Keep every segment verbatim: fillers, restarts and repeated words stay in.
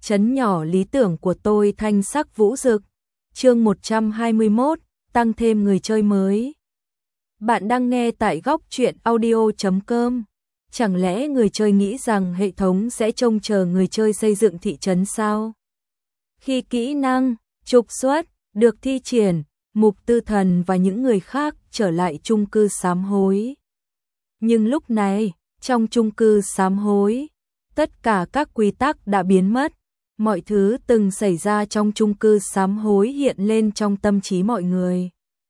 Trấn nhỏ lý tưởng của tôi thanh sắc vũ rực. Chương một trăm hai mươi mốt, tăng thêm người chơi mới. Bạn đang nghe tại góc truyện audio chấm com. Chẳng lẽ người chơi nghĩ rằng hệ thống sẽ trông chờ người chơi xây dựng thị trấn sao? Khi kỹ năng, trục xuất, được thi triển, Mục Tư Thần và những người khác trở lại chung cư sám hối. Nhưng lúc này, trong chung cư sám hối, tất cả các quy tắc đã biến mất. Mọi thứ từng xảy ra trong chung cư sám hối hiện lên trong tâm trí mọi người.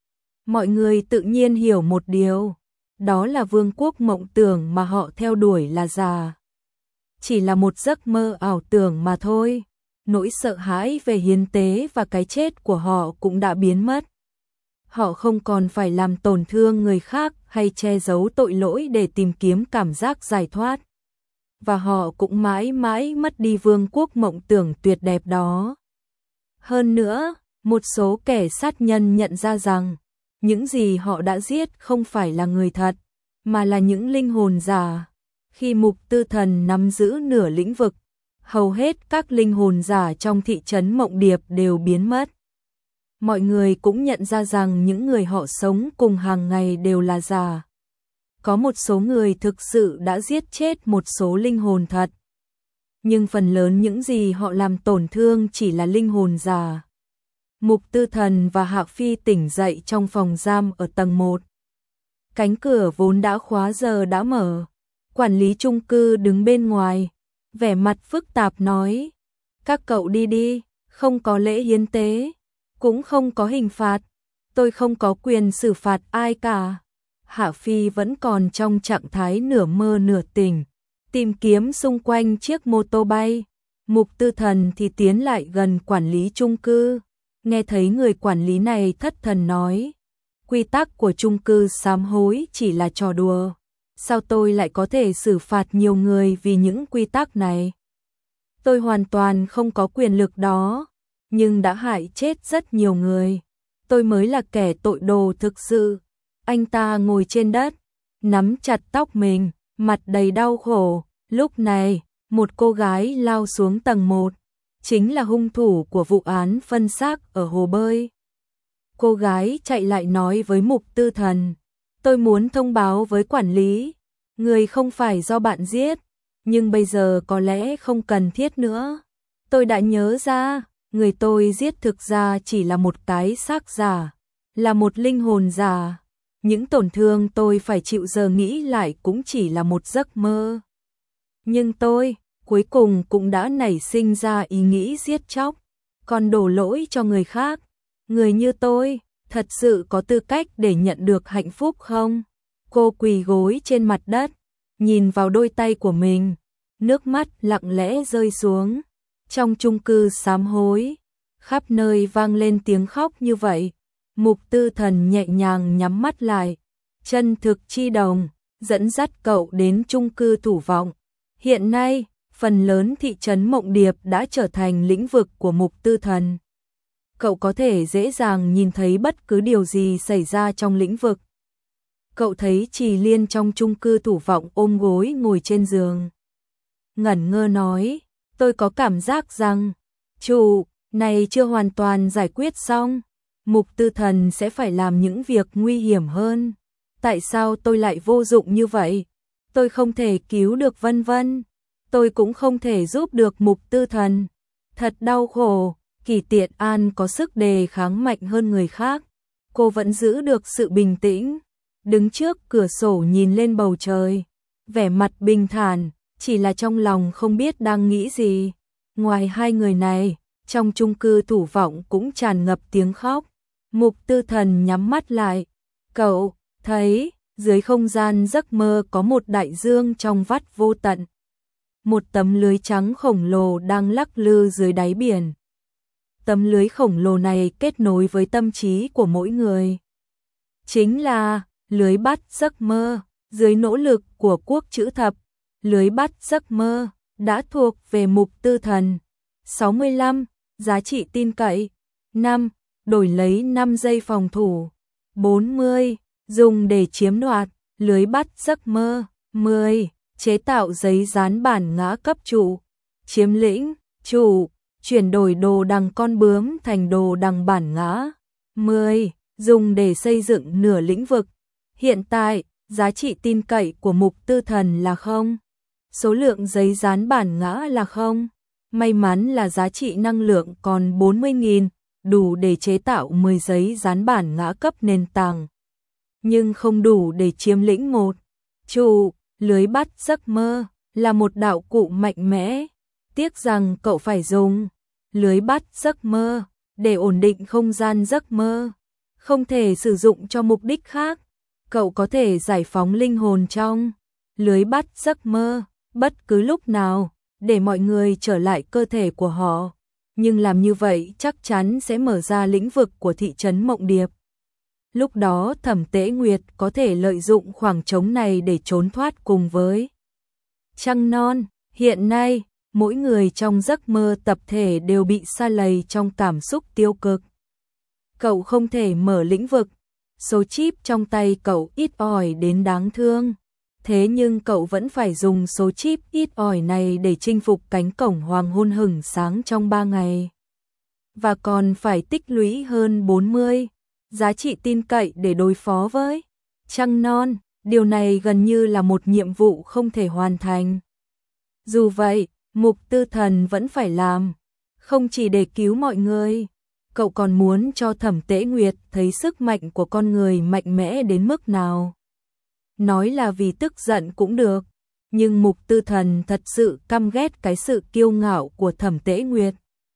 Mọi người tự nhiên hiểu một điều, đó là vương quốc mộng tưởng mà họ theo đuổi là giả. Chỉ là một giấc mơ ảo tưởng mà thôi. Nỗi sợ hãi về hiến tế và cái chết của họ cũng đã biến mất. Họ không còn phải làm tổn thương người khác hay che giấu tội lỗi để tìm kiếm cảm giác giải thoát. Và họ cũng mãi mãi mất đi vương quốc mộng tưởng tuyệt đẹp đó. Hơn nữa, một số kẻ sát nhân nhận ra rằng, những gì họ đã giết không phải là người thật, mà là những linh hồn giả. Khi Mục Tư Thần nắm giữ nửa lĩnh vực, hầu hết các linh hồn giả trong thị trấn Mộng Điệp đều biến mất. Mọi người cũng nhận ra rằng những người họ sống cùng hàng ngày đều là giả. Có một số người thực sự đã giết chết một số linh hồn thật. Nhưng phần lớn những gì họ làm tổn thương chỉ là linh hồn giả. Mục Tư Thần và Hạc Phi tỉnh dậy trong phòng giam ở tầng một. Cánh cửa vốn đã khóa giờ đã mở. Quản lý chung cư đứng bên ngoài, vẻ mặt phức tạp nói: "Các cậu đi đi, không có lễ hiến tế, cũng không có hình phạt, tôi không có quyền xử phạt ai cả." Hạ Phi vẫn còn trong trạng thái nửa mơ nửa tỉnh, tìm kiếm xung quanh chiếc mô tô bay. Mục Tư Thần thì tiến lại gần quản lý chung cư, nghe thấy người quản lý này thất thần nói: "Quy tắc của chung cư sám hối chỉ là trò đùa. Sao tôi lại có thể xử phạt nhiều người vì những quy tắc này? Tôi hoàn toàn không có quyền lực đó, nhưng đã hại chết rất nhiều người. Tôi mới là kẻ tội đồ thực sự." Anh ta ngồi trên đất, nắm chặt tóc mình, mặt đầy đau khổ. Lúc này, một cô gái lao xuống tầng một, chính là hung thủ của vụ án phân xác ở hồ bơi. Cô gái chạy lại nói với Mục Tư Thần: "Tôi muốn thông báo với quản lý, người không phải do bạn giết, nhưng bây giờ có lẽ không cần thiết nữa. Tôi đã nhớ ra, người tôi giết thực ra chỉ là một cái xác giả, là một linh hồn giả. Những tổn thương tôi phải chịu giờ nghĩ lại cũng chỉ là một giấc mơ. Nhưng tôi, cuối cùng cũng đã nảy sinh ra ý nghĩ giết chóc, còn đổ lỗi cho người khác. Người như tôi, thật sự có tư cách để nhận được hạnh phúc không?" Cô quỳ gối trên mặt đất, nhìn vào đôi tay của mình, nước mắt lặng lẽ rơi xuống. Trong chung cư sám hối, khắp nơi vang lên tiếng khóc như vậy. Mục Tư Thần nhẹ nhàng nhắm mắt lại, chân thực chi đồng, dẫn dắt cậu đến chung cư Thủ Vọng. Hiện nay, phần lớn thị trấn Mộng Điệp đã trở thành lĩnh vực của Mục Tư Thần. Cậu có thể dễ dàng nhìn thấy bất cứ điều gì xảy ra trong lĩnh vực. Cậu thấy Trì Liên trong chung cư Thủ Vọng ôm gối ngồi trên giường. Ngẩn ngơ nói: "Tôi có cảm giác rằng, chủ này chưa hoàn toàn giải quyết xong. Mục Tư Thần sẽ phải làm những việc nguy hiểm hơn. Tại sao tôi lại vô dụng như vậy? Tôi không thể cứu được vân vân. Tôi cũng không thể giúp được Mục Tư Thần. Thật đau khổ." Kỳ Tiện An có sức đề kháng mạnh hơn người khác. Cô vẫn giữ được sự bình tĩnh, đứng trước cửa sổ nhìn lên bầu trời, vẻ mặt bình thản, chỉ là trong lòng không biết đang nghĩ gì. Ngoài hai người này, trong chung cư Thủ Vọng cũng tràn ngập tiếng khóc. Mục Tư Thần nhắm mắt lại. Cậu thấy dưới không gian giấc mơ có một đại dương trong vắt vô tận. Một tấm lưới trắng khổng lồ đang lắc lư dưới đáy biển. Tấm lưới khổng lồ này kết nối với tâm trí của mỗi người. Chính là lưới bắt giấc mơ. Dưới nỗ lực của Quốc Chữ Thập, lưới bắt giấc mơ đã thuộc về Mục Tư Thần. sáu mươi lăm. Giá trị tin cậy. năm. Đổi lấy năm giây phòng thủ. bốn mươi. Dùng để chiếm đoạt lưới bắt giấc mơ. mười. Chế tạo giấy dán bản ngã cấp trụ. Chiếm lĩnh. Chủ, chuyển đổi đồ đằng con bướm thành đồ đằng bản ngã. mười. Dùng để xây dựng nửa lĩnh vực. Hiện tại, giá trị tin cậy của Mục Tư Thần là không. Số lượng giấy dán bản ngã là không. May mắn là giá trị năng lượng còn bốn mươi nghìn, đủ để chế tạo mười giấy dán bản ngã cấp nền tảng. Nhưng không đủ để chiếm lĩnh một. Chủ, lưới bắt giấc mơ, là một đạo cụ mạnh mẽ. Tiếc rằng cậu phải dùng lưới bắt giấc mơ để ổn định không gian giấc mơ. Không thể sử dụng cho mục đích khác. Cậu có thể giải phóng linh hồn trong lưới bắt giấc mơ bất cứ lúc nào để mọi người trở lại cơ thể của họ. Nhưng làm như vậy chắc chắn sẽ mở ra lĩnh vực của thị trấn Mộng Điệp. Lúc đó Thẩm Tế Nguyệt có thể lợi dụng khoảng trống này để trốn thoát cùng với Trăng Non. Hiện nay, mỗi người trong giấc mơ tập thể đều bị sa lầy trong cảm xúc tiêu cực. Cậu không thể mở lĩnh vực. Số chip trong tay cậu ít ỏi đến đáng thương. Thế nhưng cậu vẫn phải dùng số chip ít ỏi này để chinh phục cánh cổng hoàng hôn hừng sáng trong ba ngày. Và còn phải tích lũy hơn bốn mươi giá trị tin cậy để đối phó với Trăng Non. Điều này gần như là một nhiệm vụ không thể hoàn thành. Dù vậy, Mục Tư Thần vẫn phải làm. Không chỉ để cứu mọi người. Cậu còn muốn cho Thẩm Tế Nguyệt thấy sức mạnh của con người mạnh mẽ đến mức nào. Nói là vì tức giận cũng được. Nhưng Mục Tư Thần thật sự căm ghét cái sự kiêu ngạo của Thẩm Tế Nguyệt.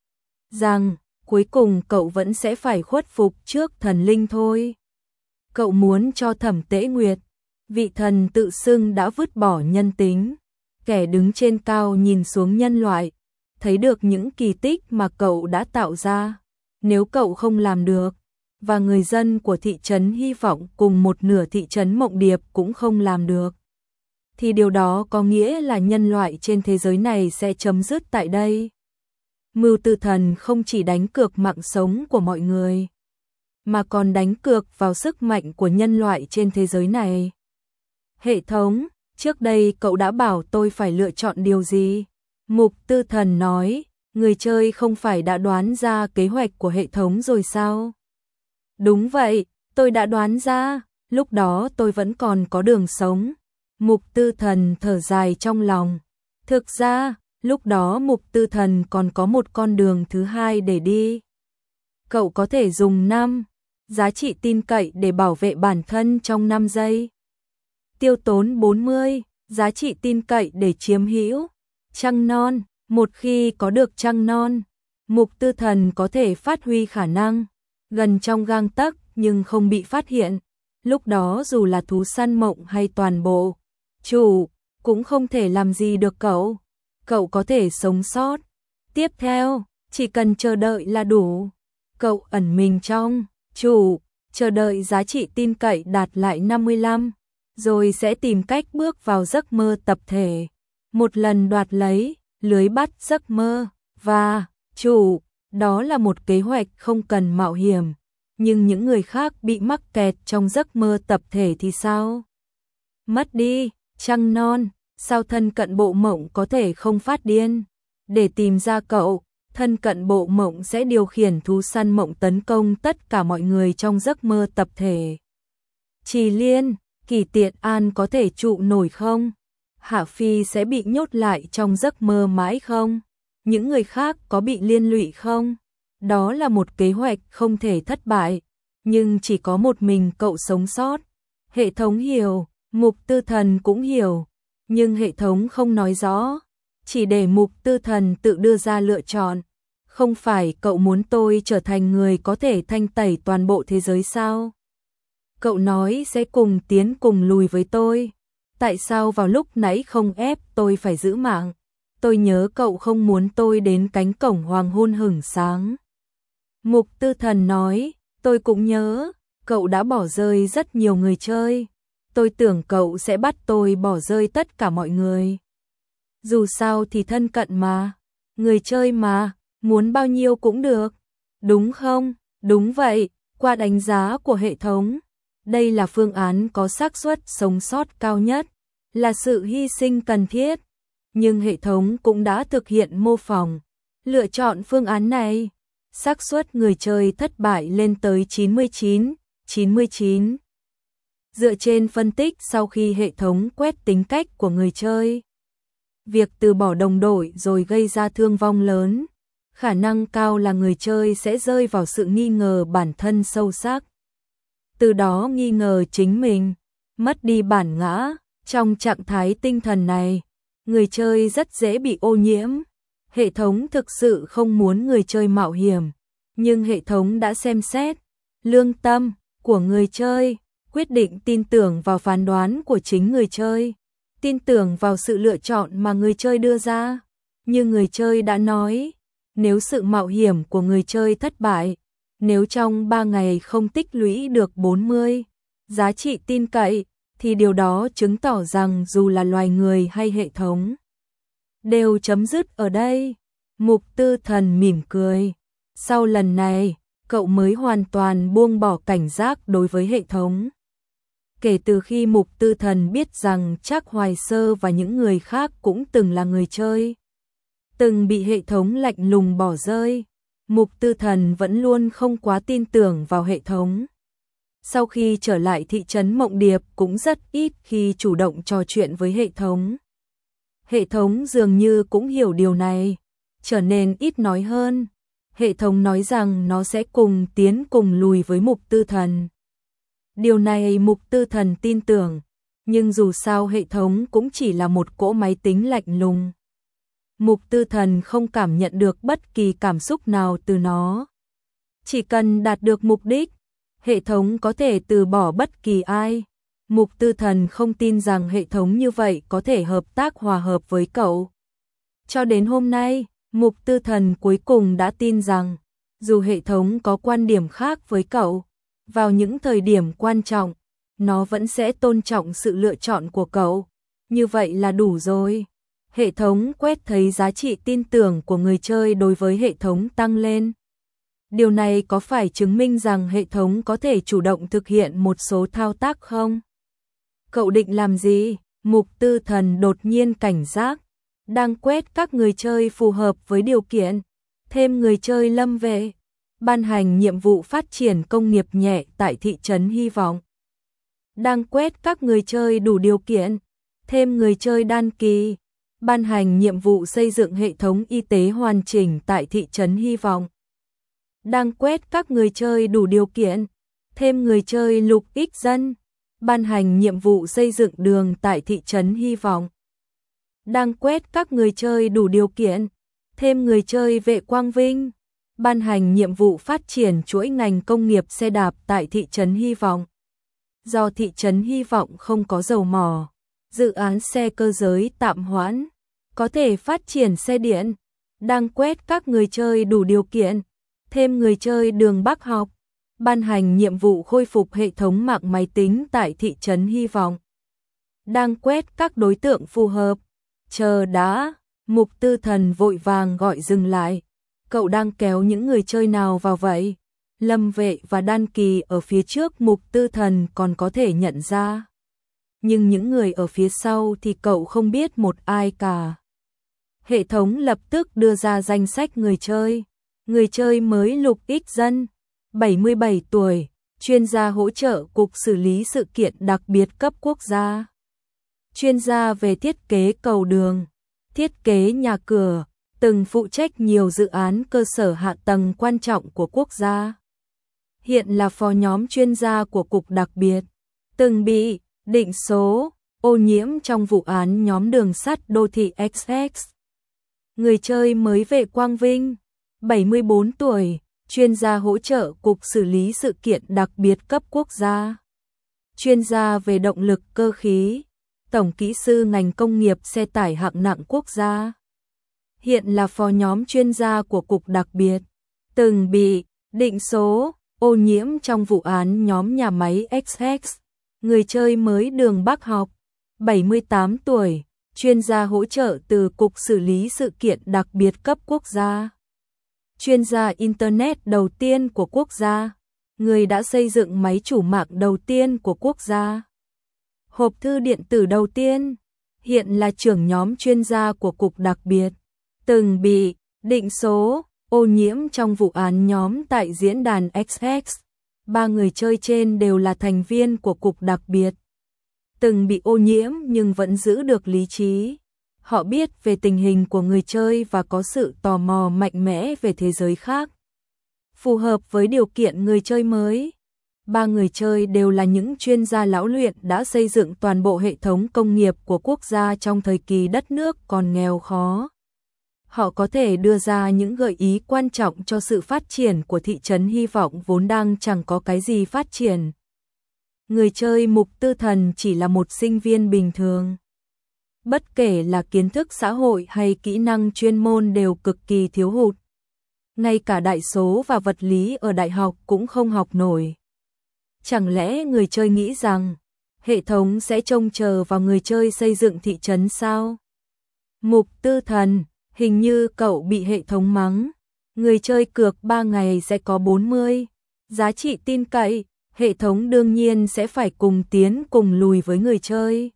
Rằng, cuối cùng cậu vẫn sẽ phải khuất phục trước thần linh thôi. Cậu muốn cho Thẩm Tế Nguyệt, vị thần tự xưng đã vứt bỏ nhân tính, kẻ đứng trên cao nhìn xuống nhân loại, thấy được những kỳ tích mà cậu đã tạo ra. Nếu cậu không làm được, và người dân của thị trấn Hy Vọng cùng một nửa thị trấn Mộng Điệp cũng không làm được, thì điều đó có nghĩa là nhân loại trên thế giới này sẽ chấm dứt tại đây. Mưu Tư Thần không chỉ đánh cược mạng sống của mọi người, mà còn đánh cược vào sức mạnh của nhân loại trên thế giới này. Hệ thống, trước đây cậu đã bảo tôi phải lựa chọn điều gì? Mục Tư Thần nói, người chơi không phải đã đoán ra kế hoạch của hệ thống rồi sao? Đúng vậy, tôi đã đoán ra, lúc đó tôi vẫn còn có đường sống. Mục Tư Thần thở dài trong lòng. Thực ra, lúc đó Mục Tư Thần còn có một con đường thứ hai để đi. Cậu có thể dùng năm giá trị tin cậy để bảo vệ bản thân trong năm giây. Tiêu tốn bốn mươi giá trị tin cậy để chiếm hữu Trăng Non. Một khi có được Trăng Non, Mục Tư Thần có thể phát huy khả năng gần trong gang tấc nhưng không bị phát hiện. Lúc đó dù là thú săn mộng hay toàn bộ chủ cũng không thể làm gì được cậu. Cậu có thể sống sót. Tiếp theo, chỉ cần chờ đợi là đủ. Cậu ẩn mình trong chủ, chờ đợi giá trị tin cậy đạt lại năm mươi lăm, rồi sẽ tìm cách bước vào giấc mơ tập thể. Một lần đoạt lấy lưới bắt giấc mơ và chủ, đó là một kế hoạch không cần mạo hiểm. Nhưng những người khác bị mắc kẹt trong giấc mơ tập thể thì sao? Mất đi Trăng Non, sao thân cận bộ mộng có thể không phát điên? Để tìm ra cậu, thân cận bộ mộng sẽ điều khiển thú săn mộng tấn công tất cả mọi người trong giấc mơ tập thể. Trì Liên, Kỳ Tiện An có thể trụ nổi không? Hạ Phi sẽ bị nhốt lại trong giấc mơ mãi không? Những người khác có bị liên lụy không? Đó là một kế hoạch không thể thất bại, nhưng chỉ có một mình cậu sống sót. Hệ thống hiểu, Mục Tư Thần cũng hiểu, nhưng hệ thống không nói rõ, chỉ để Mục Tư Thần tự đưa ra lựa chọn. Không phải cậu muốn tôi trở thành người có thể thanh tẩy toàn bộ thế giới sao? Cậu nói sẽ cùng tiến cùng lùi với tôi. Tại sao vào lúc nãy không ép tôi phải giữ mạng? Tôi nhớ cậu không muốn tôi đến cánh cổng hoàng hôn hửng sáng. Mục Tư Thần nói, tôi cũng nhớ, cậu đã bỏ rơi rất nhiều người chơi. Tôi tưởng cậu sẽ bắt tôi bỏ rơi tất cả mọi người. Dù sao thì thân cận mà, người chơi mà, muốn bao nhiêu cũng được. Đúng không? Đúng vậy, qua đánh giá của hệ thống, đây là phương án có xác suất sống sót cao nhất, là sự hy sinh cần thiết. Nhưng hệ thống cũng đã thực hiện mô phỏng, Lựa chọn phương án này, xác suất người chơi thất bại lên tới chín mươi chín, chín mươi chín. Dựa trên phân tích sau khi hệ thống quét tính cách của người chơi, việc từ bỏ đồng đội rồi gây ra thương vong lớn, khả năng cao là người chơi sẽ rơi vào sự nghi ngờ bản thân sâu sắc. Từ đó nghi ngờ chính mình, mất đi bản ngã. Trong trạng thái tinh thần này, người chơi rất dễ bị ô nhiễm. Hệ thống thực sự không muốn người chơi mạo hiểm, nhưng hệ thống đã xem xét lương tâm của người chơi, quyết định tin tưởng vào phán đoán của chính người chơi, tin tưởng vào sự lựa chọn mà người chơi đưa ra. Như người chơi đã nói, nếu sự mạo hiểm của người chơi thất bại, nếu trong ba ngày không tích lũy được bốn mươi giá trị tin cậy, thì điều đó chứng tỏ rằng dù là loài người hay hệ thống đều chấm dứt ở đây. Mục Tư Thần mỉm cười. Sau lần này, cậu mới hoàn toàn buông bỏ cảnh giác đối với hệ thống. Kể từ khi Mục Tư Thần biết rằng Trác Hoài Sơ và những người khác cũng từng là người chơi, từng bị hệ thống lạnh lùng bỏ rơi, Mục Tư Thần vẫn luôn không quá tin tưởng vào hệ thống. Sau khi trở lại thị trấn Mộng Điệp cũng rất ít khi chủ động trò chuyện với hệ thống. Hệ thống dường như cũng hiểu điều này, trở nên ít nói hơn. Hệ thống nói rằng nó sẽ cùng tiến cùng lùi với Mục Tư Thần. Điều này Mục Tư Thần tin tưởng, nhưng dù sao hệ thống cũng chỉ là một cỗ máy tính lạnh lùng. Mục Tư Thần không cảm nhận được bất kỳ cảm xúc nào từ nó. Chỉ cần đạt được mục đích, hệ thống có thể từ bỏ bất kỳ ai. Mục Tư Thần không tin rằng hệ thống như vậy có thể hợp tác hòa hợp với cậu. Cho đến hôm nay, Mục Tư Thần cuối cùng đã tin rằng, dù hệ thống có quan điểm khác với cậu, vào những thời điểm quan trọng, nó vẫn sẽ tôn trọng sự lựa chọn của cậu. Như vậy là đủ rồi. Hệ thống quét thấy giá trị tin tưởng của người chơi đối với hệ thống tăng lên. Điều này có phải chứng minh rằng hệ thống có thể chủ động thực hiện một số thao tác không? Cậu định làm gì? Mục Tư Thần đột nhiên cảnh giác. Đang quét các người chơi phù hợp với điều kiện. Thêm người chơi lâm vệ. Ban hành nhiệm vụ phát triển công nghiệp nhẹ tại thị trấn Hy vọng. Đang quét các người chơi đủ điều kiện. Thêm người chơi đan kỳ. Ban hành nhiệm vụ xây dựng hệ thống y tế hoàn chỉnh tại thị trấn Hy vọng. Đang quét các người chơi đủ điều kiện. Thêm người chơi lục ích dân. Ban hành nhiệm vụ xây dựng đường tại thị trấn Hy vọng. Đang quét các người chơi đủ điều kiện. Thêm người chơi vệ quang vinh. Ban hành nhiệm vụ phát triển chuỗi ngành công nghiệp xe đạp tại thị trấn Hy vọng. Do thị trấn Hy vọng không có dầu mỏ, dự án xe cơ giới tạm hoãn, có thể phát triển xe điện. Đang quét các người chơi đủ điều kiện. Thêm người chơi đường Bắc học. Ban hành nhiệm vụ khôi phục hệ thống mạng máy tính tại thị trấn Hy vọng. Đang quét các đối tượng phù hợp. Chờ đã, Mục Tư Thần vội vàng gọi dừng lại. Cậu đang kéo những người chơi nào vào vậy? Lâm Vệ và Đan Kỳ ở phía trước Mục Tư Thần còn có thể nhận ra. Nhưng những người ở phía sau thì cậu không biết một ai cả. Hệ thống lập tức đưa ra danh sách người chơi. Người chơi mới Lục Ích Dân, bảy mươi bảy tuổi, chuyên gia hỗ trợ Cục xử lý sự kiện đặc biệt cấp quốc gia. Chuyên gia về thiết kế cầu đường, thiết kế nhà cửa, từng phụ trách nhiều dự án cơ sở hạ tầng quan trọng của quốc gia. Hiện là phó nhóm chuyên gia của Cục đặc biệt, từng bị định số, ô nhiễm trong vụ án nhóm đường sắt đô thị ích ích. Người chơi mới Vệ Quang Vinh, bảy mươi bốn tuổi, chuyên gia hỗ trợ Cục xử lý sự kiện đặc biệt cấp quốc gia. Chuyên gia về động lực cơ khí, tổng kỹ sư ngành công nghiệp xe tải hạng nặng quốc gia. Hiện là phó nhóm chuyên gia của Cục đặc biệt, từng bị định số, ô nhiễm trong vụ án nhóm nhà máy ích ích. Người chơi mới Đường Bắc học, bảy mươi tám tuổi, chuyên gia hỗ trợ từ Cục xử lý sự kiện đặc biệt cấp quốc gia. Chuyên gia Internet đầu tiên của quốc gia, người đã xây dựng máy chủ mạng đầu tiên của quốc gia. Hộp thư điện tử đầu tiên, hiện là trưởng nhóm chuyên gia của Cục đặc biệt, từng bị Định số, ô nhiễm trong vụ án nhóm tại diễn đàn X X. Ba người chơi trên đều là thành viên của cục đặc biệt. Từng bị ô nhiễm nhưng vẫn giữ được lý trí. Họ biết về tình hình của người chơi và có sự tò mò mạnh mẽ về thế giới khác. Phù hợp với điều kiện người chơi mới. Ba người chơi đều là những chuyên gia lão luyện đã xây dựng toàn bộ hệ thống công nghiệp của quốc gia trong thời kỳ đất nước còn nghèo khó. Họ có thể đưa ra những gợi ý quan trọng cho sự phát triển của thị trấn hy vọng vốn đang chẳng có cái gì phát triển. Người chơi Mục Tư Thần chỉ là một sinh viên bình thường. Bất kể là kiến thức xã hội hay kỹ năng chuyên môn đều cực kỳ thiếu hụt. Ngay cả đại số và vật lý ở đại học cũng không học nổi. Chẳng lẽ người chơi nghĩ rằng hệ thống sẽ trông chờ vào người chơi xây dựng thị trấn sao? Mục Tư Thần, hình như cậu bị hệ thống mắng. Người chơi cược ba ngày sẽ có bốn mươi. Giá trị tin cậy, hệ thống đương nhiên sẽ phải cùng tiến cùng lùi với người chơi.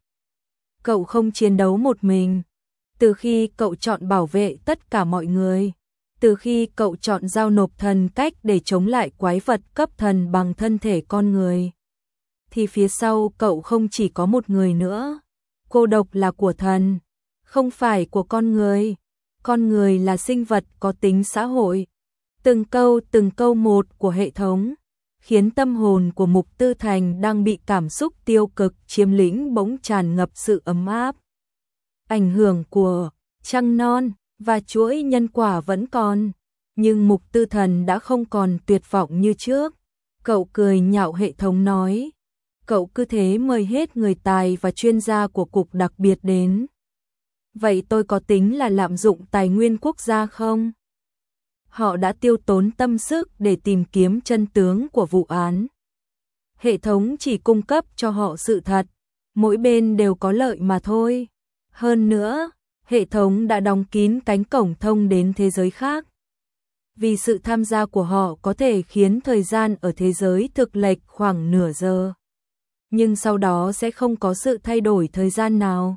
Cậu không chiến đấu một mình. Từ khi cậu chọn bảo vệ tất cả mọi người, từ khi cậu chọn giao nộp thần cách để chống lại quái vật cấp thần bằng thân thể con người, thì phía sau cậu không chỉ có một người nữa. Cô độc là của thần, không phải của con người. Con người là sinh vật có tính xã hội. Từng câu từng câu một của hệ thống khiến tâm hồn của Mục Tư Thành đang bị cảm xúc tiêu cực chiếm lĩnh bỗng tràn ngập sự ấm áp. Ảnh hưởng của trăng non và chuỗi nhân quả vẫn còn, nhưng Mục Tư Thần đã không còn tuyệt vọng như trước. Cậu cười nhạo hệ thống nói, cậu cứ thế mời hết người tài và chuyên gia của cục đặc biệt đến. Vậy tôi có tính là lạm dụng tài nguyên quốc gia không? Họ đã tiêu tốn tâm sức để tìm kiếm chân tướng của vụ án. Hệ thống chỉ cung cấp cho họ sự thật, mỗi bên đều có lợi mà thôi. Hơn nữa, hệ thống đã đóng kín cánh cổng thông đến thế giới khác. Vì sự tham gia của họ có thể khiến thời gian ở thế giới thực lệch khoảng nửa giờ. Nhưng sau đó sẽ không có sự thay đổi thời gian nào.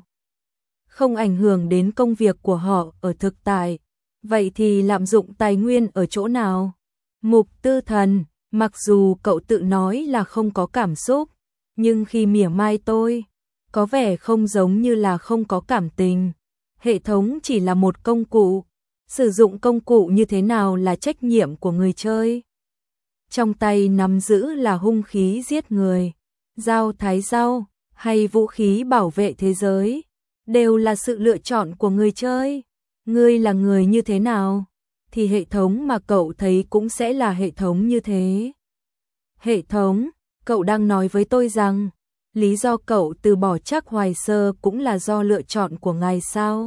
Không ảnh hưởng đến công việc của họ ở thực tại. Vậy thì lạm dụng tài nguyên ở chỗ nào? Mục Tư Thần, mặc dù cậu tự nói là không có cảm xúc, nhưng khi mỉa mai tôi, có vẻ không giống như là không có cảm tình. Hệ thống chỉ là một công cụ. Sử dụng công cụ như thế nào là trách nhiệm của người chơi. Trong tay nắm giữ là hung khí giết người, dao thái dao, hay vũ khí bảo vệ thế giới, đều là sự lựa chọn của người chơi. Ngươi là người như thế nào, thì hệ thống mà cậu thấy cũng sẽ là hệ thống như thế. Hệ thống, cậu đang nói với tôi rằng, lý do cậu từ bỏ Trác Hoài Sơ cũng là do lựa chọn của ngài sao?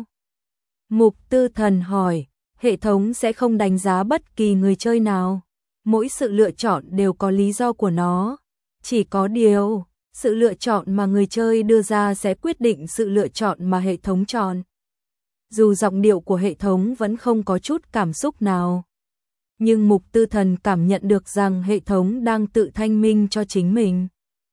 Mục Tư Thần hỏi, hệ thống sẽ không đánh giá bất kỳ người chơi nào. Mỗi sự lựa chọn đều có lý do của nó. Chỉ có điều, sự lựa chọn mà người chơi đưa ra sẽ quyết định sự lựa chọn mà hệ thống chọn. Dù giọng điệu của hệ thống vẫn không có chút cảm xúc nào, nhưng Mục Tư Thần cảm nhận được rằng hệ thống đang tự thanh minh cho chính mình.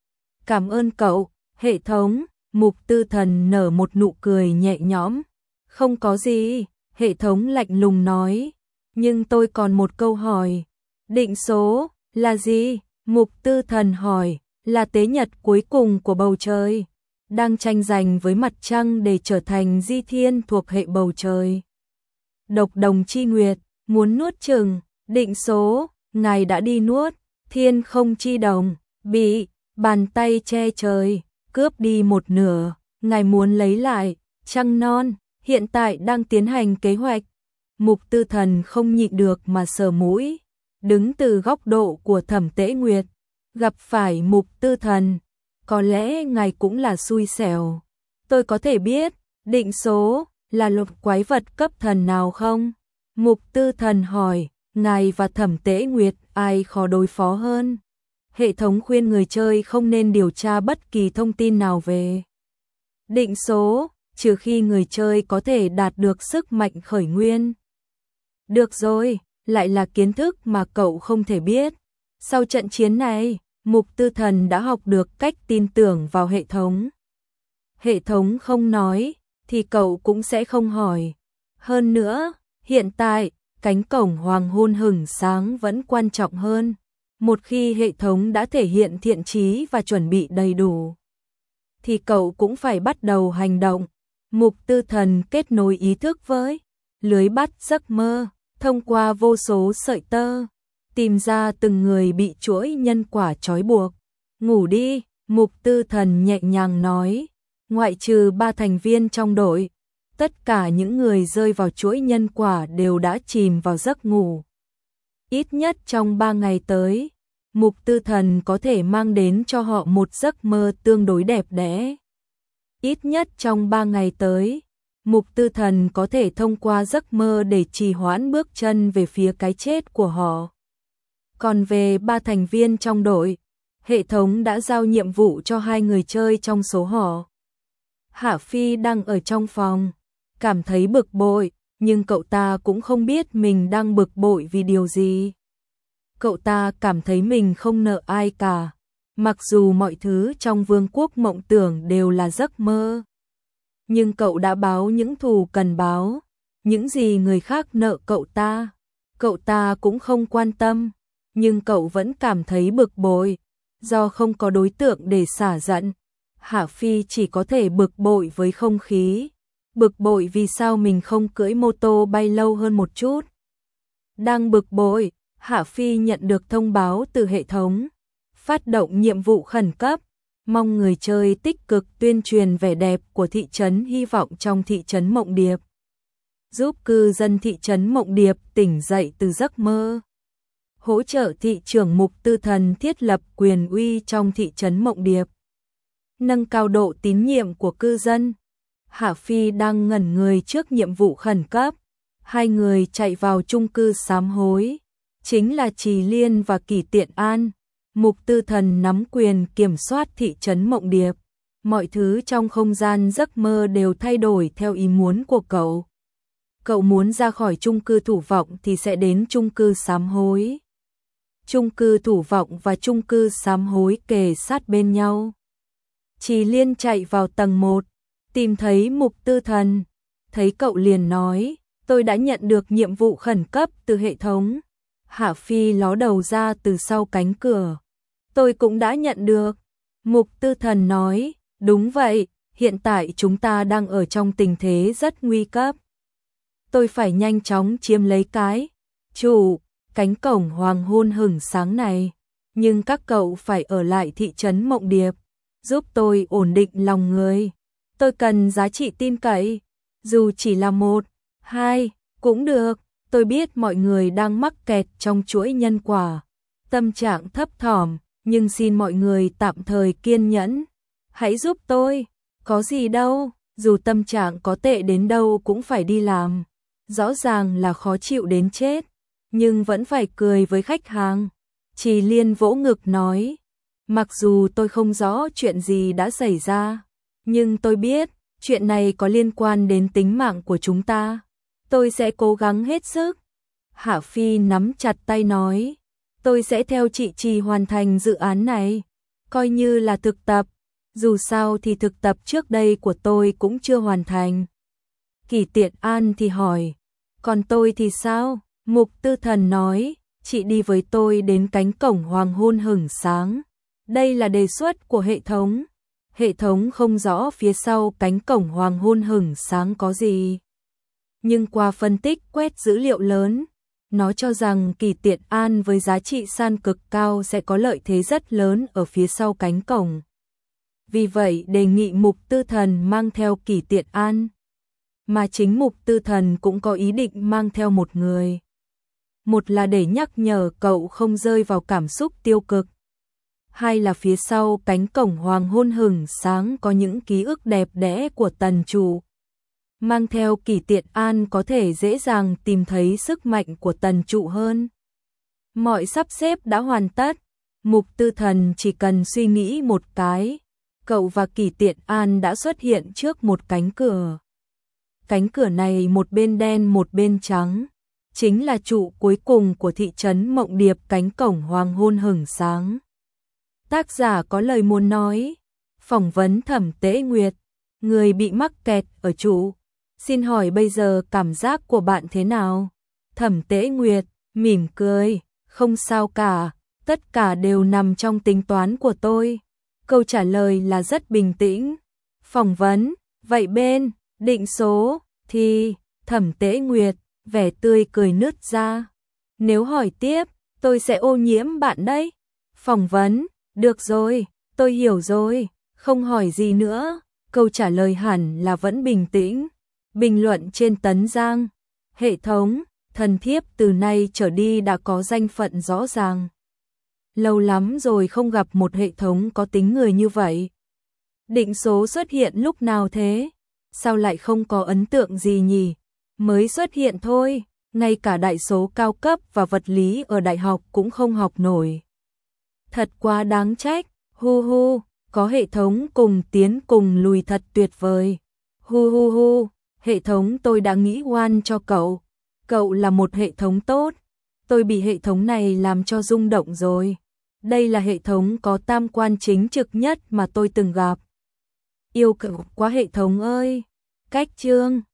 Cảm ơn cậu, hệ thống. Mục Tư Thần nở một nụ cười nhẹ nhõm. Không có gì, hệ thống lạnh lùng nói. Nhưng tôi còn một câu hỏi. Định số là gì? Mục Tư Thần hỏi. Là tế nhật cuối cùng của bầu trời, đang tranh giành với mặt trăng để trở thành di thiên thuộc hệ bầu trời. Độc đồng chi nguyệt, muốn nuốt chừng, định số, ngài đã đi nuốt, thiên không chi đồng, bị, bàn tay che trời, cướp đi một nửa, ngài muốn lấy lại, trăng non, hiện tại đang tiến hành kế hoạch. Mục Tư Thần không nhịn được mà sờ mũi, đứng từ góc độ của Thẩm Tế Nguyệt, gặp phải Mục Tư Thần. Có lẽ ngài cũng là xui xẻo. Tôi có thể biết, định số là lục quái vật cấp thần nào không? Mục Tư Thần hỏi, ngài và Thẩm Tế Nguyệt ai khó đối phó hơn? Hệ thống khuyên người chơi không nên điều tra bất kỳ thông tin nào về định số, trừ khi người chơi có thể đạt được sức mạnh khởi nguyên. Được rồi, lại là kiến thức mà cậu không thể biết. Sau trận chiến này, Mục Tư Thần đã học được cách tin tưởng vào hệ thống. Hệ thống không nói, thì cậu cũng sẽ không hỏi. Hơn nữa, hiện tại, cánh cổng hoàng hôn hửng sáng vẫn quan trọng hơn. Một khi hệ thống đã thể hiện thiện chí và chuẩn bị đầy đủ, thì cậu cũng phải bắt đầu hành động. Mục Tư Thần kết nối ý thức với lưới bắt giấc mơ, thông qua vô số sợi tơ, tìm ra từng người bị chuỗi nhân quả trói buộc. Ngủ đi, Mục Tư Thần nhẹ nhàng nói, ngoại trừ ba thành viên trong đội, tất cả những người rơi vào chuỗi nhân quả đều đã chìm vào giấc ngủ. Ít nhất trong ba ngày tới, Mục Tư Thần có thể mang đến cho họ một giấc mơ tương đối đẹp đẽ. Ít nhất trong ba ngày tới, Mục Tư Thần có thể thông qua giấc mơ để trì hoãn bước chân về phía cái chết của họ. Còn về ba thành viên trong đội, hệ thống đã giao nhiệm vụ cho hai người chơi trong số họ. Hạ Phi đang ở trong phòng, cảm thấy bực bội, nhưng cậu ta cũng không biết mình đang bực bội vì điều gì. Cậu ta cảm thấy mình không nợ ai cả, mặc dù mọi thứ trong vương quốc mộng tưởng đều là giấc mơ. Nhưng cậu đã báo những thù cần báo, những gì người khác nợ cậu ta, cậu ta cũng không quan tâm, nhưng cậu vẫn cảm thấy bực bội, do không có đối tượng để xả giận. Hạ Phi chỉ có thể bực bội với không khí, bực bội vì sao mình không cưỡi mô tô bay lâu hơn một chút. Đang bực bội, Hạ Phi nhận được thông báo từ hệ thống, phát động nhiệm vụ khẩn cấp, mong người chơi tích cực tuyên truyền vẻ đẹp của thị trấn hy vọng trong thị trấn Mộng Điệp, giúp cư dân thị trấn Mộng Điệp tỉnh dậy từ giấc mơ, hỗ trợ thị trưởng Mục Tư Thần thiết lập quyền uy trong thị trấn Mộng Điệp, nâng cao độ tín nhiệm của cư dân. Hạ Phi đang ngẩn người trước nhiệm vụ khẩn cấp, hai người chạy vào chung cư sám hối, chính là Trì Liên và Kỷ Tiện An. Mục Tư Thần nắm quyền kiểm soát thị trấn Mộng Điệp, mọi thứ trong không gian giấc mơ đều thay đổi theo ý muốn của cậu. Cậu muốn ra khỏi chung cư Thủ Vọng thì sẽ đến chung cư sám hối. Chung cư Thủ Vọng và chung cư sám hối kề sát bên nhau. Trì Liên chạy vào tầng một, tìm thấy Mục Tư Thần, thấy cậu liền nói, tôi đã nhận được nhiệm vụ khẩn cấp từ hệ thống. Hạ Phi ló đầu ra từ sau cánh cửa. Tôi cũng đã nhận được. Mục Tư Thần nói, đúng vậy, hiện tại chúng ta đang ở trong tình thế rất nguy cấp. Tôi phải nhanh chóng chiếm lấy cái chủ, cánh cổng hoàng hôn hửng sáng này. Nhưng các cậu phải ở lại thị trấn Mộng Điệp, giúp tôi ổn định lòng người. Tôi cần giá trị tin cậy, dù chỉ là một, hai, cũng được. Tôi biết mọi người đang mắc kẹt trong chuỗi nhân quả, tâm trạng thấp thỏm, nhưng xin mọi người tạm thời kiên nhẫn. Hãy giúp tôi, có gì đâu, dù tâm trạng có tệ đến đâu cũng phải đi làm. Rõ ràng là khó chịu đến chết, nhưng vẫn phải cười với khách hàng. Trì Liên vỗ ngực nói, mặc dù tôi không rõ chuyện gì đã xảy ra, nhưng tôi biết chuyện này có liên quan đến tính mạng của chúng ta. Tôi sẽ cố gắng hết sức. Hạ Phi nắm chặt tay nói, tôi sẽ theo chị Trì hoàn thành dự án này, coi như là thực tập, dù sao thì thực tập trước đây của tôi cũng chưa hoàn thành. Kỷ Tiện An thì hỏi, còn tôi thì sao? Mục Tư Thần nói, chị đi với tôi đến cánh cổng hoàng hôn hửng sáng. Đây là đề xuất của hệ thống. Hệ thống không rõ phía sau cánh cổng hoàng hôn hửng sáng có gì. Nhưng qua phân tích quét dữ liệu lớn, nó cho rằng Kỷ Tiện An với giá trị san cực cao sẽ có lợi thế rất lớn ở phía sau cánh cổng. Vì vậy đề nghị Mục Tư Thần mang theo Kỷ Tiện An. Mà chính Mục Tư Thần cũng có ý định mang theo một người. Một là để nhắc nhở cậu không rơi vào cảm xúc tiêu cực. Hai là phía sau cánh cổng hoàng hôn hửng sáng có những ký ức đẹp đẽ của tần chủ. Mang theo Kỷ Tiện An có thể dễ dàng tìm thấy sức mạnh của tần trụ hơn. Mọi sắp xếp đã hoàn tất, Mục Tư Thần chỉ cần suy nghĩ một cái, cậu và Kỷ Tiện An đã xuất hiện trước một cánh cửa. Cánh cửa này một bên đen một bên trắng, chính là trụ cuối cùng của thị trấn Mộng Điệp, cánh cổng hoàng hôn hửng sáng. Tác giả có lời muốn nói. Phỏng vấn Thẩm Tế Nguyệt, người bị mắc kẹt ở trụ. Xin hỏi bây giờ cảm giác của bạn thế nào? Thẩm Tế Nguyệt mỉm cười, không sao cả, tất cả đều nằm trong tính toán của tôi. Câu trả lời là rất bình tĩnh. Phỏng vấn, vậy bên, định số, thì, Thẩm Tế Nguyệt, vẻ tươi cười nứt ra. Nếu hỏi tiếp, tôi sẽ ô nhiễm bạn đấy. Phỏng vấn, được rồi, tôi hiểu rồi, không hỏi gì nữa. Câu trả lời hẳn là vẫn bình tĩnh. Bình luận trên Tấn Giang. Hệ thống, thần thiếp từ nay trở đi đã có danh phận rõ ràng. Lâu lắm rồi không gặp một hệ thống có tính người như vậy. Định số xuất hiện lúc nào thế? Sao lại không có ấn tượng gì nhỉ? Mới xuất hiện thôi, ngay cả đại số cao cấp và vật lý ở đại học cũng không học nổi. Thật quá đáng trách, hu hu, có hệ thống cùng tiến cùng lùi thật tuyệt vời. Hu hu hu, hệ thống tôi đã nghĩ oan cho cậu. Cậu là một hệ thống tốt. Tôi bị hệ thống này làm cho rung động rồi. Đây là hệ thống có tam quan chính trực nhất mà tôi từng gặp. Yêu cậu quá hệ thống ơi. Cách chương